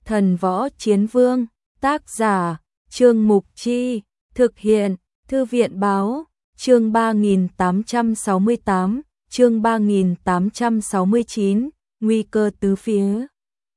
Thần Võ Chiến Vương, tác giả, Trương Mục Chi, thực hiện, Thư viện Báo, chương 3868, chương 3869, nguy cơ tứ phía.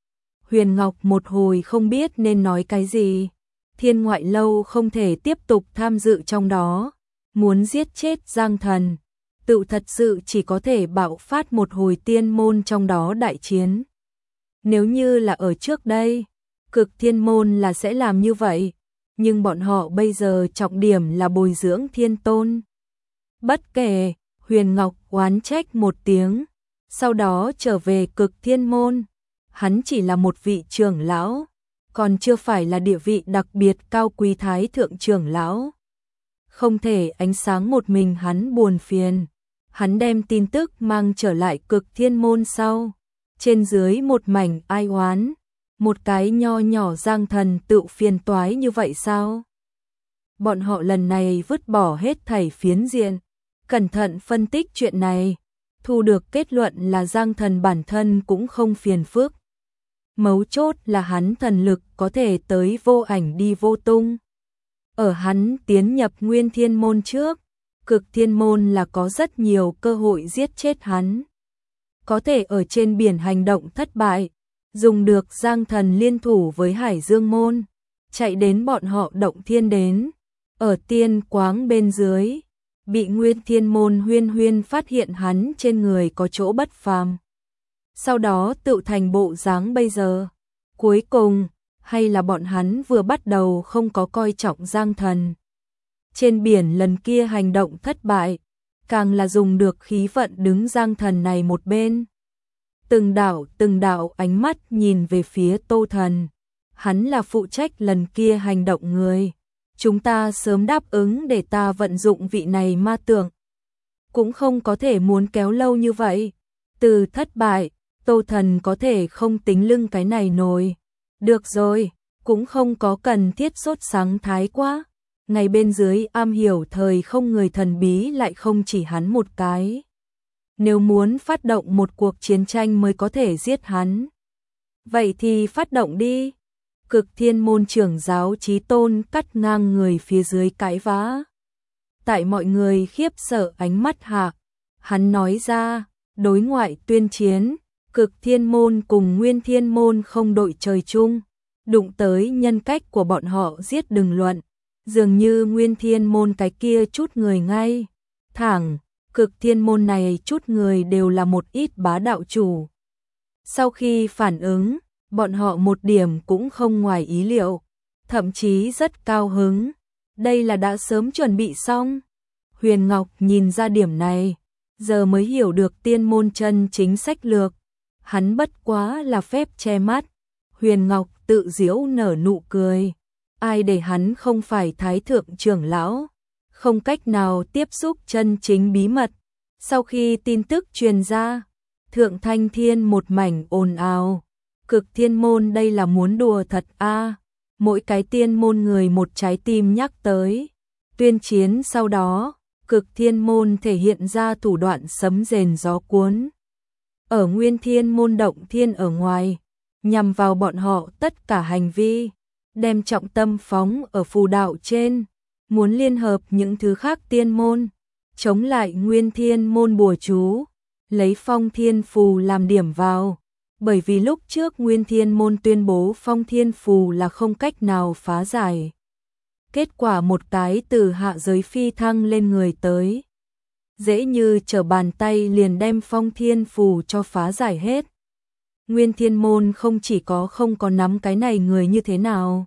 Huyền Ngọc một hồi không biết nên nói cái gì. Thiên Ngoại Lâu không thể tiếp tục tham dự trong đó, muốn giết chết Giang Thần, tự thật sự chỉ có thể bạo phát một hồi tiên môn trong đó đại chiến. Nếu như là ở trước đây, Cực Thiên môn là sẽ làm như vậy, nhưng bọn họ bây giờ trọng điểm là bồi dưỡng thiên tôn. Bất kể, Huyền Ngọc oán trách một tiếng, sau đó trở về Cực Thiên môn. Hắn chỉ là một vị trưởng lão, còn chưa phải là địa vị đặc biệt cao quý thái thượng trưởng lão. Không thể ánh sáng một mình hắn buồn phiền. Hắn đem tin tức mang trở lại Cực Thiên môn sau. Trên dưới một mảnh ai oán. Một cái nho nhỏ Giang Thần tự phiền toái như vậy sao? Bọn họ lần này vứt bỏ hết thảy phiến diện, cẩn thận phân tích chuyện này, thu được kết luận là Giang Thần bản thân cũng không phiền phức. Mấu chốt là hắn thần lực có thể tới vô ảnh đi vô tung. Ở hắn tiến nhập Nguyên Thiên môn trước, Cực Thiên môn là có rất nhiều cơ hội giết chết hắn. Có thể ở trên biển hành động thất bại, dùng được Giang Thần liên thủ với Hải Dương môn, chạy đến bọn họ động thiên đến, ở tiên quáng bên dưới, bị Nguyên Thiên môn Huyên Huyên phát hiện hắn trên người có chỗ bất phàm. Sau đó tự thành bộ dáng bây giờ. Cuối cùng, hay là bọn hắn vừa bắt đầu không có coi trọng Giang Thần. Trên biển lần kia hành động thất bại, càng là dùng được khí vận đứng Giang Thần này một bên. Từng đạo ánh mắt nhìn về phía Tô Thần. Hắn là phụ trách lần kia hành động người. Chúng ta sớm đáp ứng để ta vận dụng vị này ma tượng. Cũng không có thể muốn kéo lâu như vậy. Từ thất bại, Tô Thần có thể không tính lưng cái này nổi. Được rồi, cũng không có cần thiết sốt sáng thái quá. Ngày bên dưới am hiểu thời không người thần bí lại không chỉ hắn một cái. Nếu muốn phát động một cuộc chiến tranh mới có thể giết hắn. Vậy thì phát động đi. Cực Thiên môn trưởng giáo Chí Tôn cắt ngang người phía dưới cãi vã. Tại mọi người khiếp sợ ánh mắt hạ, hắn nói ra, đối ngoại tuyên chiến. Cực Thiên môn cùng Nguyên Thiên môn không đội trời chung, đụng tới nhân cách của bọn họ giết đừng luận, dường như Nguyên Thiên môn cái kia chút người ngay, thẳng, Cực Thiên môn này chút người đều là một ít bá đạo chủ. Sau khi phản ứng, bọn họ một điểm cũng không ngoài ý liệu, thậm chí rất cao hứng, đây là đã sớm chuẩn bị xong. Huyền Ngọc nhìn ra điểm này, giờ mới hiểu được tiên môn chân chính sách lược. Hắn bất quá là phép che mắt. Huyền Ngọc tự giễu nở nụ cười. Ai để hắn không phải thái thượng trưởng lão, không cách nào tiếp xúc chân chính bí mật. Sau khi tin tức truyền ra, Thượng Thanh Thiên một mảnh ồn ào. Cực Thiên môn đây là muốn đùa thật a? Mỗi cái tiên môn người một trái tim nhắc tới. Tuyên chiến sau đó, Cực Thiên môn thể hiện ra thủ đoạn sấm rền gió cuốn. Ở Nguyên Thiên môn động thiên ở ngoài, nhằm vào bọn họ tất cả hành vi, đem trọng tâm phóng ở phù đạo trên, muốn liên hợp những thứ khác tiên môn, chống lại Nguyên Thiên môn bùa chú, lấy Phong Thiên phù làm điểm vào, bởi vì lúc trước Nguyên Thiên môn tuyên bố Phong Thiên phù là không cách nào phá giải. Kết quả một cái từ hạ giới phi thăng lên người tới. Dễ như trở bàn tay liền đem Phong Thiên phù cho phá giải hết. Nguyên Thiên môn không chỉ không có nắm cái này người như thế nào,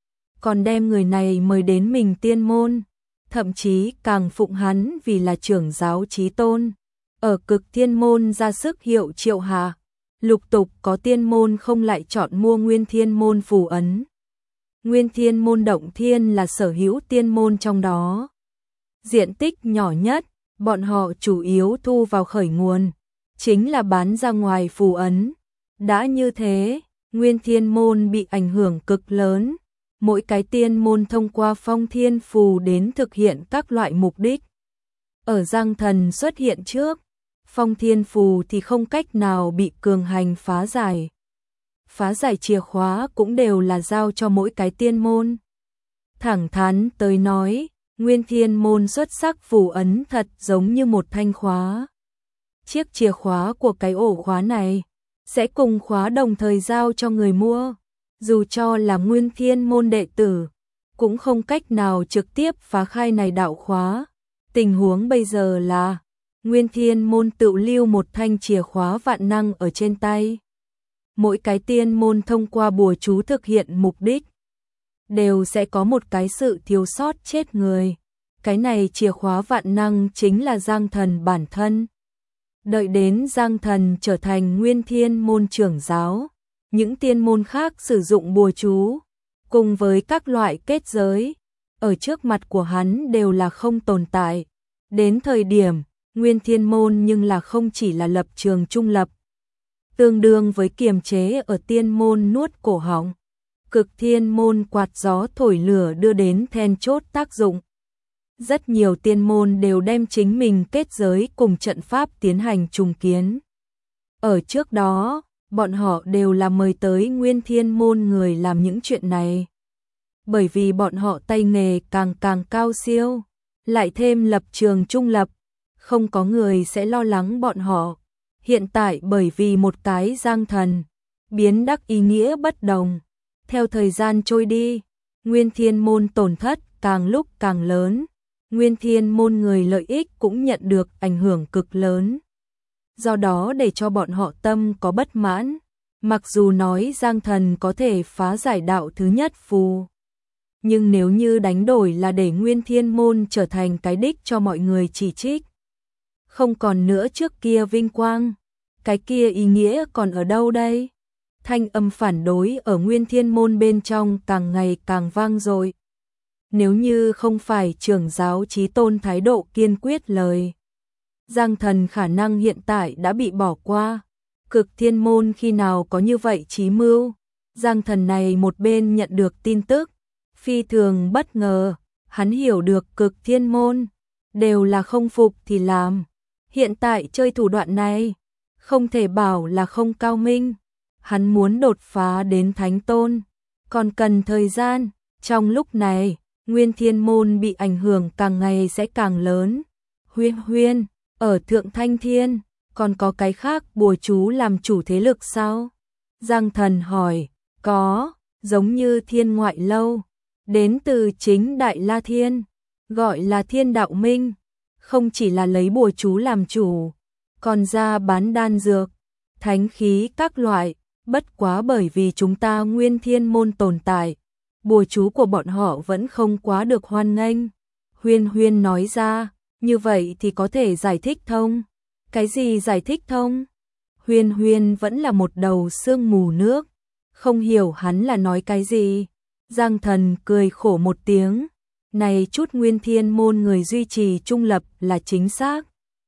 còn đem người này mời đến mình tiên môn, thậm chí càng phụng hắn vì là trưởng giáo Chí Tôn. Ở Cực Thiên môn ra sức hiệu triệu hạ, lục tục có tiên môn không lại chọn mua Nguyên Thiên môn phù ấn. Nguyên Thiên môn động thiên là sở hữu tiên môn trong đó. Diện tích nhỏ nhất, bọn họ chủ yếu thu vào khởi nguồn, chính là bán ra ngoài phù ấn. Đã như thế, Nguyên Thiên môn bị ảnh hưởng cực lớn. Mỗi cái tiên môn thông qua Phong Thiên phù đến thực hiện các loại mục đích. Ở Giang Thần xuất hiện trước, Phong Thiên phù thì không cách nào bị cường hành phá giải. phá giải chìa khóa cũng đều là giao cho mỗi cái tiên môn. Thẳng thắn tới nói, Nguyên Thiên môn xuất sắc phù ấn thật giống như một thanh khóa. Chiếc chìa khóa của cái ổ khóa này sẽ cùng khóa đồng thời giao cho người mua, dù cho là Nguyên Thiên môn đệ tử, cũng không cách nào trực tiếp phá khai này đạo khóa. Tình huống bây giờ là Nguyên Thiên môn tự lưu một thanh chìa khóa vạn năng ở trên tay. Mỗi cái tiên môn thông qua bùa chú thực hiện mục đích đều sẽ có một cái sự thiếu sót chết người. Cái này chìa khóa vạn năng chính là Giang Thần bản thân. Đợi đến Giang Thần trở thành Nguyên Thiên môn trưởng giáo, những tiên môn khác sử dụng bùa chú cùng với các loại kết giới ở trước mặt của hắn đều là không tồn tại. Đến thời điểm Nguyên Thiên môn nhưng là không chỉ là lập trường trung lập, tương đương với kiềm chế ở tiên môn nuốt cổ họng. Cực Thiên môn quạt gió thổi lửa đưa đến then chốt tác dụng. Rất nhiều tiên môn đều đem chính mình kết giới cùng trận pháp tiến hành trùng kiến. Ở trước đó, bọn họ đều là mời tới Nguyên Thiên môn người làm những chuyện này. Bởi vì bọn họ tay nghề càng cao siêu, lại thêm lập trường trung lập, không có người sẽ lo lắng bọn họ. Hiện tại bởi vì một cái Giang Thần, biến đắc ý nghĩa bất đồng. Theo thời gian trôi đi, Nguyên Thiên môn tổn thất càng lúc càng lớn. Nguyên Thiên môn người lợi ích cũng nhận được ảnh hưởng cực lớn. Do đó để cho bọn họ tâm có bất mãn, mặc dù nói Giang Thần có thể phá giải đạo thứ nhất phù, nhưng nếu như đánh đổi là để Nguyên Thiên môn trở thành cái đích cho mọi người chỉ trích, không còn nữa trước kia vinh quang, cái kia ý nghĩa còn ở đâu đây? Thanh âm phản đối ở Nguyên Thiên môn bên trong càng ngày càng vang dội. Nếu như không phải trưởng giáo Chí Tôn thái độ kiên quyết lời, Giang Thần khả năng hiện tại đã bị bỏ qua. Cực Thiên môn khi nào có như vậy chí mưu? Giang Thần này một bên nhận được tin tức, phi thường bất ngờ, hắn hiểu được Cực Thiên môn đều là không phục thì làm. Hiện tại chơi thủ đoạn này, không thể bảo là không cao minh. Hắn muốn đột phá đến Thánh Tôn, còn cần thời gian. Trong lúc này, Nguyên Thiên môn bị ảnh hưởng càng ngày sẽ càng lớn. Huyên, ở Thượng Thanh Thiên, còn có cái khác bùa chú làm chủ thế lực sao? Giang Thần hỏi, có, giống như Thiên Ngoại Lâu, đến từ chính Đại La Thiên, gọi là Thiên Đạo Minh, không chỉ là lấy bùa chú làm chủ, còn ra bán đan dược, thánh khí các loại. Bất quá bởi vì chúng ta Nguyên Thiên môn tồn tại, bùa chú của bọn họ vẫn không quá được hoan nghênh. Huyên nói ra, như vậy thì có thể giải thích thông. Cái gì giải thích thông? Huyên vẫn là một đầu sương mù nước, không hiểu hắn là nói cái gì. Giang Thần cười khổ một tiếng, này chút Nguyên Thiên môn người duy trì trung lập là chính xác,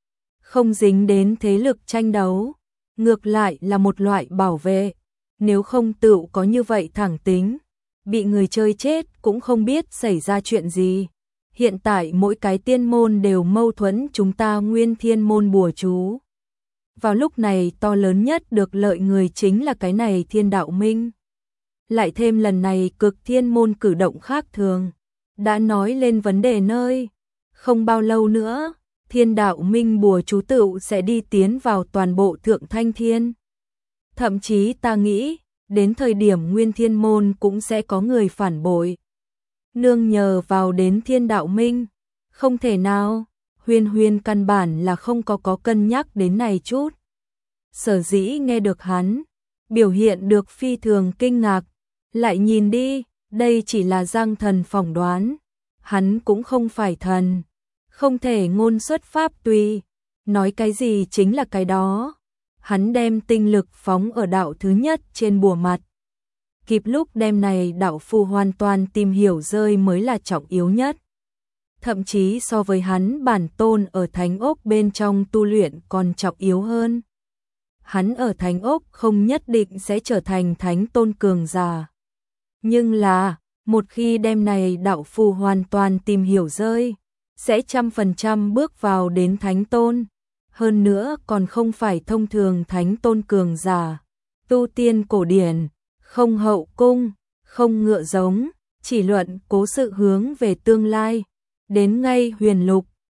không dính đến thế lực tranh đấu, ngược lại là một loại bảo vệ. Nếu không tựu có như vậy thẳng tính, bị người chơi chết cũng không biết xảy ra chuyện gì. Hiện tại mỗi cái tiên môn đều mâu thuẫn chúng ta Nguyên Thiên môn bùa chú. Vào lúc này to lớn nhất được lợi người chính là cái này Thiên Đạo Minh. Lại thêm lần này Cực Thiên môn cử động khác thường, đã nói lên vấn đề nơi. Không bao lâu nữa, Thiên Đạo Minh bùa chú tựu sẽ đi tiến vào toàn bộ Thượng Thanh Thiên. Thậm chí ta nghĩ, đến thời điểm Nguyên Thiên môn cũng sẽ có người phản bội. Nương nhờ vào đến Thiên Đạo Minh, không thể nào. Huyên căn bản là không có cân nhắc đến này chút. Sở dĩ nghe được hắn biểu hiện được phi thường kinh ngạc, lại nhìn đi, đây chỉ là Giang Thần phỏng đoán, hắn cũng không phải thần, không thể ngôn xuất pháp tùy, nói cái gì chính là cái đó. Hắn đem tinh lực phóng ở đạo thứ nhất trên bùa mặt, kịp lúc đem này đạo phù hoàn toàn tìm hiểu rơi mới là trọng yếu nhất. Thậm chí so với hắn bản tôn ở thánh ốc bên trong tu luyện còn trọng yếu hơn. Hắn ở thánh ốc không nhất định sẽ trở thành thánh tôn cường giả. Nhưng là, một khi đem này đạo phù hoàn toàn tìm hiểu rơi, sẽ 100% bước vào đến thánh tôn. Hơn nữa còn không phải thông thường thánh tôn cường giả. Tu tiên cổ điển, không hậu cung, không ngựa giống, chỉ luận cố sự hướng về tương lai. Đến ngay Huyền Lục,